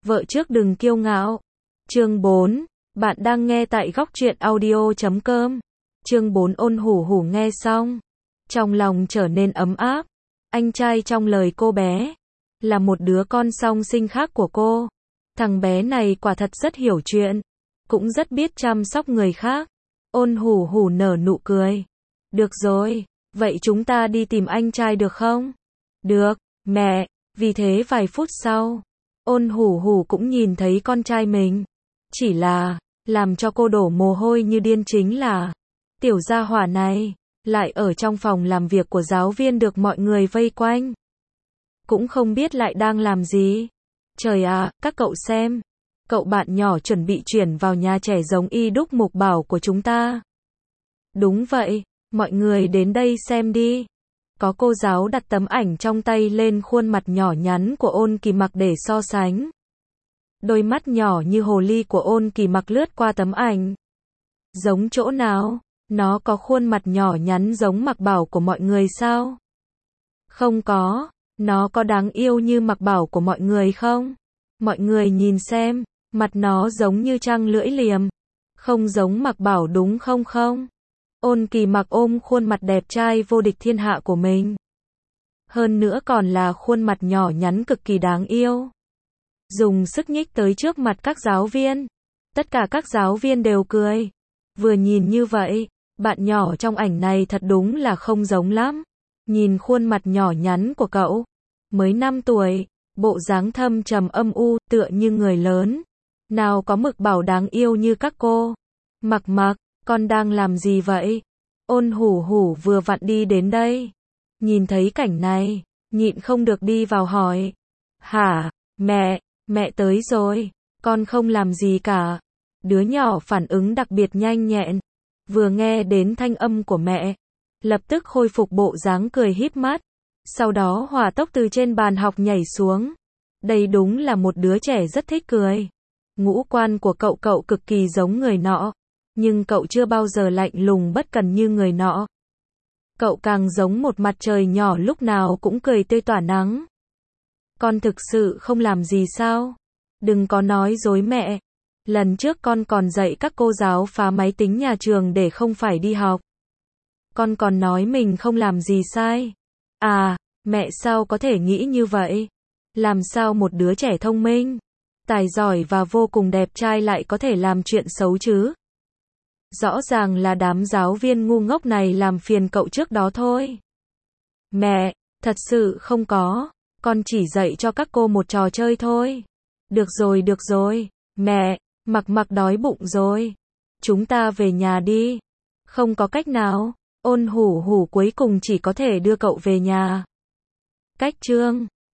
Vợ trước đừng kiêu ngạo. Chương 4. Bạn đang nghe tại góc truyện audio.com. Chương 4. Ôn Hủ Hủ nghe xong, trong lòng trở nên ấm áp. Anh trai trong lời cô bé là một đứa con song sinh khác của cô. Thằng bé này quả thật rất hiểu chuyện, cũng rất biết chăm sóc người khác. Ôn Hủ Hủ nở nụ cười. Được rồi, vậy chúng ta đi tìm anh trai được không? Được, mẹ. Vì thế vài phút sau, Ôn Hủ Hủ cũng nhìn thấy con trai mình. Chỉ là, làm cho cô đổ mồ hôi như điên chính là, tiểu gia hỏa này, lại ở trong phòng làm việc của giáo viên được mọi người vây quanh. Cũng không biết lại đang làm gì. Trời ạ, các cậu xem, cậu bạn nhỏ chuẩn bị chuyển vào nhà trẻ giống y đúc mục bảo của chúng ta. Đúng vậy, mọi người đến đây xem đi. Có cô giáo đặt tấm ảnh trong tay lên khuôn mặt nhỏ nhắn của Ôn Kỳ Mặc để so sánh. Đôi mắt nhỏ như hồ ly của Ôn Kỳ Mặc lướt qua tấm ảnh. Giống chỗ nào? Nó có khuôn mặt nhỏ nhắn giống Mặc Bảo của mọi người sao? Không có. Nó có đáng yêu như Mặc Bảo của mọi người không? Mọi người nhìn xem, mặt nó giống như trăng lưỡi liềm. Không giống Mặc Bảo đúng không không? Ôn Kỳ Mặc ôm khuôn mặt đẹp trai vô địch thiên hạ của mình. Hơn nữa còn là khuôn mặt nhỏ nhắn cực kỳ đáng yêu. Dùng sức nhích tới trước mặt các giáo viên. Tất cả các giáo viên đều cười. Vừa nhìn như vậy, bạn nhỏ trong ảnh này thật đúng là không giống lắm. Nhìn khuôn mặt nhỏ nhắn của cậu, mới 5 tuổi, bộ dáng thâm trầm âm u, tựa như người lớn. Nào có Mực Bảo đáng yêu như các cô. Mặc Mặc, con đang làm gì vậy? Ôn Hủ Hủ vừa vặn đi đến đây. Nhìn thấy cảnh này, nhịn không được đi vào hỏi. Hả, mẹ tới rồi, con không làm gì cả. Đứa nhỏ phản ứng đặc biệt nhanh nhẹn. Vừa nghe đến thanh âm của mẹ, lập tức khôi phục bộ dáng cười híp mắt. Sau đó hỏa tốc từ trên bàn học nhảy xuống. Đây đúng là một đứa trẻ rất thích cười. Ngũ quan của cậu cực kỳ giống người nọ. Nhưng cậu chưa bao giờ lạnh lùng bất cần như người nọ. Cậu càng giống một mặt trời nhỏ lúc nào cũng cười tươi tỏa nắng. Con thực sự không làm gì sao? Đừng có nói dối mẹ. Lần trước con còn dạy các cô giáo phá máy tính nhà trường để không phải đi học. Con còn nói mình không làm gì sai. À, mẹ sao có thể nghĩ như vậy? Làm sao một đứa trẻ thông minh, tài giỏi và vô cùng đẹp trai lại có thể làm chuyện xấu chứ? Rõ ràng là đám giáo viên ngu ngốc này làm phiền cậu trước đó thôi. Mẹ, thật sự không có. Con chỉ dạy cho các cô một trò chơi thôi. Được rồi, mẹ, Mặc đói bụng rồi. Chúng ta về nhà đi. Không có cách nào. Ôn Hủ Hủ cuối cùng chỉ có thể đưa cậu về nhà. Cách chương